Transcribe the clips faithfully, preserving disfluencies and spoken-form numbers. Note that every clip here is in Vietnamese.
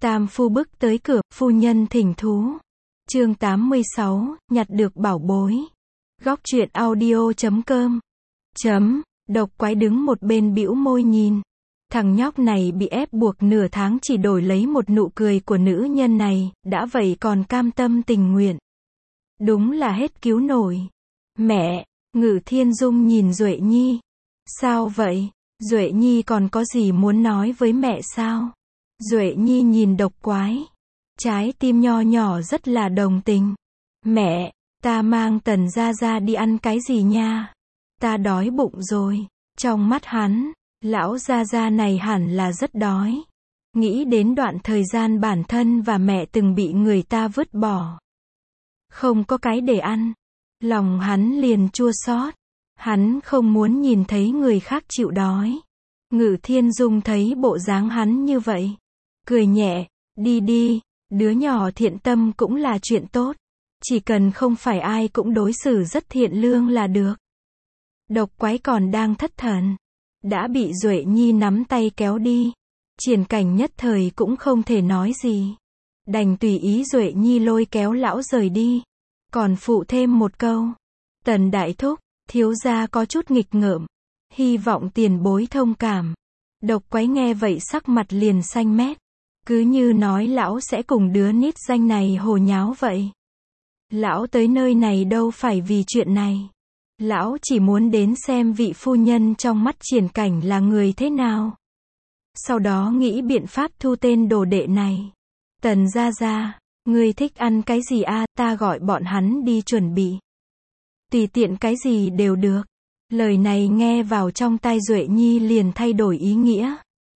Tam phu bước tới cửa, phu nhân thỉnh thú. Chương tám mươi sáu, nhặt được bảo bối. Góc truyện audio chấm com. Chấm, Độc Quái đứng một bên bĩu môi nhìn. Thằng nhóc này bị ép buộc nửa tháng chỉ đổi lấy một nụ cười của nữ nhân này, đã vậy còn cam tâm tình nguyện. Đúng là hết cứu nổi. Mẹ, Ngự Thiên Dung nhìn Duệ Nhi. Sao vậy? Duệ Nhi còn có gì muốn nói với mẹ sao? Duệ Nhi nhìn Độc Quái. Trái tim nho nhỏ rất là đồng tình. Mẹ, ta mang Tần Gia Gia đi ăn cái gì nha? Ta đói bụng rồi. Trong mắt hắn, lão Gia Gia này hẳn là rất đói. Nghĩ đến đoạn thời gian bản thân và mẹ từng bị người ta vứt bỏ. Không có cái để ăn. Lòng hắn liền chua xót. Hắn không muốn nhìn thấy người khác chịu đói. Ngự Thiên Dung thấy bộ dáng hắn như vậy. Cười nhẹ, đi đi, đứa nhỏ thiện tâm cũng là chuyện tốt. Chỉ cần không phải ai cũng đối xử rất thiện lương là được. Độc Quái còn đang thất thần. Đã bị Duệ Nhi nắm tay kéo đi. Triển Cảnh nhất thời cũng không thể nói gì. Đành tùy ý Duệ Nhi lôi kéo lão rời đi. Còn phụ thêm một câu. Tần đại thúc, thiếu gia có chút nghịch ngợm. Hy vọng tiền bối thông cảm. Độc Quái nghe vậy sắc mặt liền xanh mét. Cứ như nói lão sẽ cùng đứa nít danh này hồ nháo vậy. Lão tới nơi này đâu phải vì chuyện này. Lão chỉ muốn đến xem vị phu nhân trong mắt Triển Cảnh là người thế nào. Sau đó nghĩ biện pháp thu tên đồ đệ này. Tần Gia Gia, ngươi thích ăn cái gì a? À, ta gọi bọn hắn đi chuẩn bị. Tùy tiện cái gì đều được. Lời này nghe vào trong tai Duệ Nhi liền thay đổi ý nghĩa.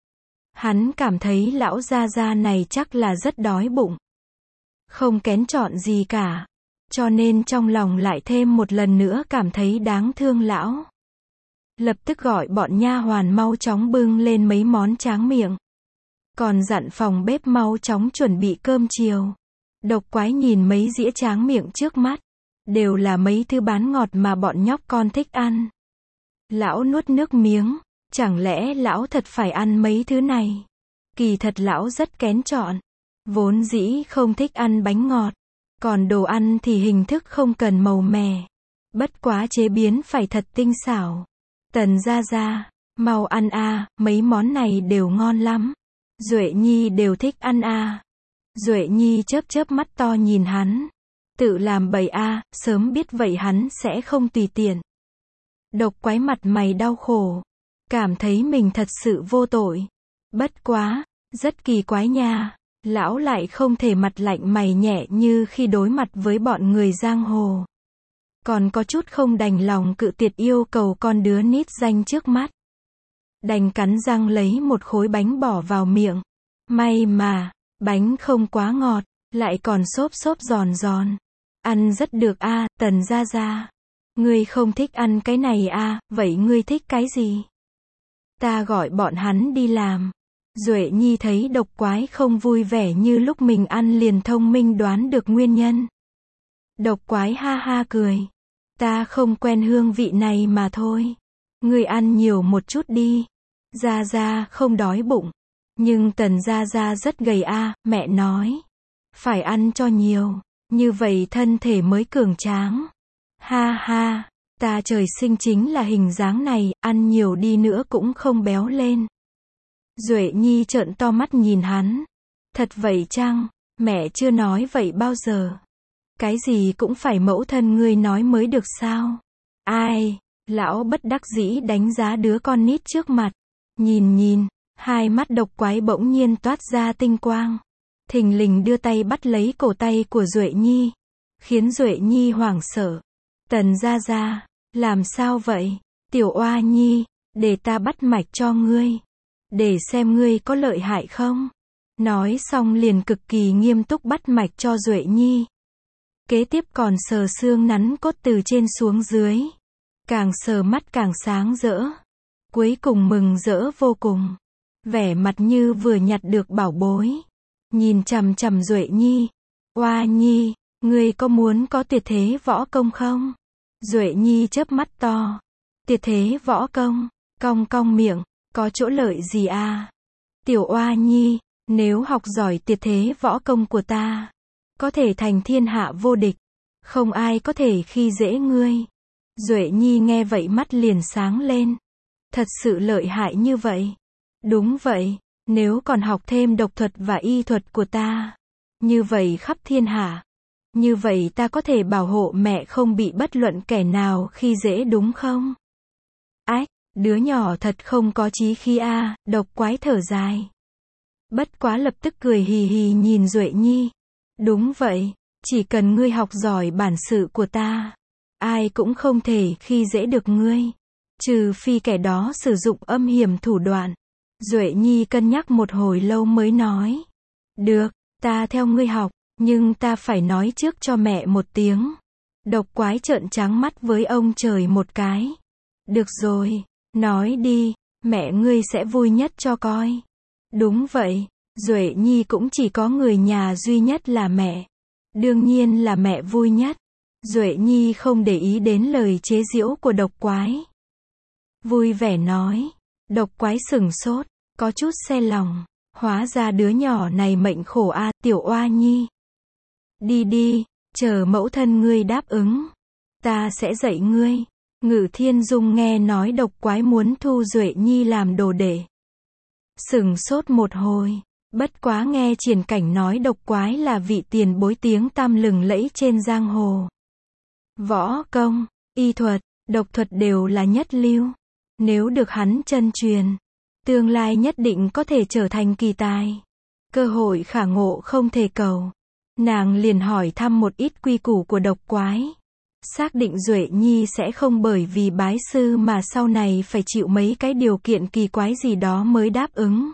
Hắn cảm thấy lão Gia Gia này chắc là rất đói bụng. Không kén chọn gì cả. Cho nên trong lòng lại thêm một lần nữa cảm thấy đáng thương lão. Lập tức gọi bọn nha hoàn mau chóng bưng lên mấy món tráng miệng. Còn dặn phòng bếp mau chóng chuẩn bị cơm chiều. Độc Quái nhìn mấy dĩa tráng miệng trước mắt. Đều là mấy thứ bán ngọt mà bọn nhóc con thích ăn. Lão nuốt nước miếng. Chẳng lẽ lão thật phải ăn mấy thứ này? Kỳ thật lão rất kén chọn. Vốn dĩ không thích ăn bánh ngọt. Còn đồ ăn thì hình thức không cần màu mè. Bất quá chế biến phải thật tinh xảo. Tần Gia Gia, mau ăn a, à, mấy món này đều ngon lắm. Duệ Nhi đều thích ăn a. À. Duệ Nhi chớp chớp mắt to nhìn hắn. Tự làm bậy a, à, sớm biết vậy hắn sẽ không tùy tiện. Độc Quái mặt mày đau khổ. Cảm thấy mình thật sự vô tội. Bất quá, rất kỳ quái nha. Lão lại không thể mặt lạnh mày nhẹ như khi đối mặt với bọn người giang hồ. Còn có chút không đành lòng cự tuyệt yêu cầu con đứa nít danh trước mắt. Đành cắn răng lấy một khối bánh bỏ vào miệng. May mà, bánh không quá ngọt, lại còn xốp xốp giòn giòn. Ăn rất được a, à, Tần Gia Gia. Ngươi không thích ăn cái này a, à, vậy ngươi thích cái gì? Ta gọi bọn hắn đi làm. Duệ Nhi thấy Độc Quái không vui vẻ như lúc mình ăn liền thông minh đoán được nguyên nhân. Độc Quái ha ha cười. Ta không quen hương vị này mà thôi. Ngươi ăn nhiều một chút đi. Gia Gia không đói bụng. Nhưng Tần Gia Gia rất gầy a, à, mẹ nói. Phải ăn cho nhiều. Như vậy thân thể mới cường tráng. Ha ha, ta trời sinh chính là hình dáng này, ăn nhiều đi nữa cũng không béo lên. Duệ Nhi trợn to mắt nhìn hắn. Thật vậy chăng? Mẹ chưa nói vậy bao giờ. Cái gì cũng phải mẫu thân ngươi nói mới được sao? Ai? Lão bất đắc dĩ đánh giá đứa con nít trước mặt. Nhìn nhìn, hai mắt Độc Quái bỗng nhiên toát ra tinh quang. Thình lình đưa tay bắt lấy cổ tay của Duệ Nhi. Khiến Duệ Nhi hoảng sợ. Tần Gia Gia, làm sao vậy? Tiểu Oa Nhi, để ta bắt mạch cho ngươi. Để xem ngươi có lợi hại không? Nói xong liền cực kỳ nghiêm túc bắt mạch cho Duệ Nhi. Kế tiếp còn sờ xương nắn cốt từ trên xuống dưới. Càng sờ mắt càng sáng rỡ. Cuối cùng mừng rỡ vô cùng. Vẻ mặt như vừa nhặt được bảo bối. Nhìn chằm chằm Duệ Nhi. Oa Nhi, ngươi có muốn có tuyệt thế võ công không? Duệ Nhi chớp mắt to. Tuyệt thế võ công, cong cong miệng. Có chỗ lợi gì à? Tiểu Oa Nhi, Nếu học giỏi tuyệt thế võ công của ta, có thể thành thiên hạ vô địch, không ai có thể khi dễ ngươi. Duệ Nhi nghe vậy mắt liền sáng lên. Thật sự lợi hại như vậy. Đúng vậy, nếu còn học thêm độc thuật và y thuật của ta, như vậy khắp thiên hạ, như vậy ta có thể bảo hộ mẹ không bị bất luận kẻ nào khi dễ đúng không? Ách, đứa nhỏ thật không có chí khí a, à, Độc Quái thở dài. Bất quá lập tức cười hì hì nhìn Duệ Nhi. Đúng vậy, chỉ cần ngươi học giỏi bản sự của ta, ai cũng không thể khi dễ được ngươi. Trừ phi kẻ đó sử dụng âm hiểm thủ đoạn. Duệ Nhi cân nhắc một hồi lâu mới nói. Được, ta theo ngươi học, nhưng ta phải nói trước cho mẹ một tiếng. Độc Quái trợn trắng mắt với ông trời một cái. Được rồi, nói đi, mẹ ngươi sẽ vui nhất cho coi. Đúng vậy, Duệ Nhi cũng chỉ có người nhà duy nhất là mẹ. Đương nhiên là mẹ vui nhất. Duệ Nhi không để ý đến lời chế giễu của Độc Quái. Vui vẻ nói. Độc Quái sửng sốt, có chút xe lòng. Hóa ra đứa nhỏ này mệnh khổ a, à, tiểu oa nhi. Đi đi, chờ mẫu thân ngươi đáp ứng. Ta sẽ dạy ngươi. Ngự Thiên Dung nghe nói Độc Quái muốn thu Duệ Nhi làm đồ đệ. Sửng sốt một hồi. Bất quá nghe Triển Cảnh nói Độc Quái là vị tiền bối tiếng tăm lừng lẫy trên giang hồ. Võ công, y thuật, độc thuật đều là nhất lưu. Nếu được hắn chân truyền, tương lai nhất định có thể trở thành kỳ tài. Cơ hội khả ngộ không thể cầu. Nàng liền hỏi thăm một ít quy củ của Độc Quái. Xác định Duệ Nhi sẽ không bởi vì bái sư mà sau này phải chịu mấy cái điều kiện kỳ quái gì đó mới đáp ứng.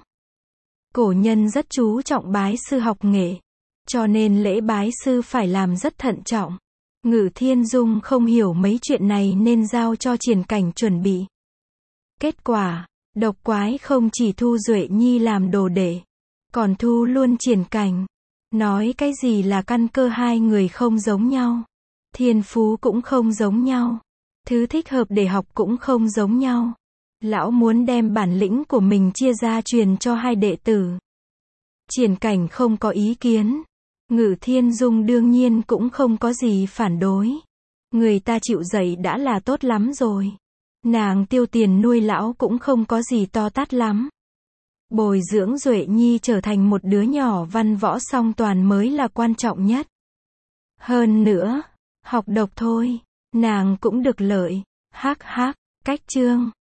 Cổ nhân rất chú trọng bái sư học nghệ, cho nên lễ bái sư phải làm rất thận trọng. Ngự Thiên Dung không hiểu mấy chuyện này nên giao cho Triển Cảnh chuẩn bị. Kết quả, Độc Quái không chỉ thu Duệ Nhi làm đồ đệ, còn thu luôn Triển Cảnh. Nói cái gì là căn cơ hai người không giống nhau. Thiên phú cũng không giống nhau. Thứ thích hợp để học cũng không giống nhau. Lão muốn đem bản lĩnh của mình chia ra truyền cho hai đệ tử. Triển Cảnh không có ý kiến. Ngự Thiên Dung đương nhiên cũng không có gì phản đối. Người ta chịu dạy đã là tốt lắm rồi. Nàng tiêu tiền nuôi lão cũng không có gì to tát lắm. Bồi dưỡng Duệ Nhi trở thành một đứa nhỏ văn võ song toàn mới là quan trọng nhất. Hơn nữa, học độc thôi, nàng cũng được lợi. Hắc hắc, cách chương.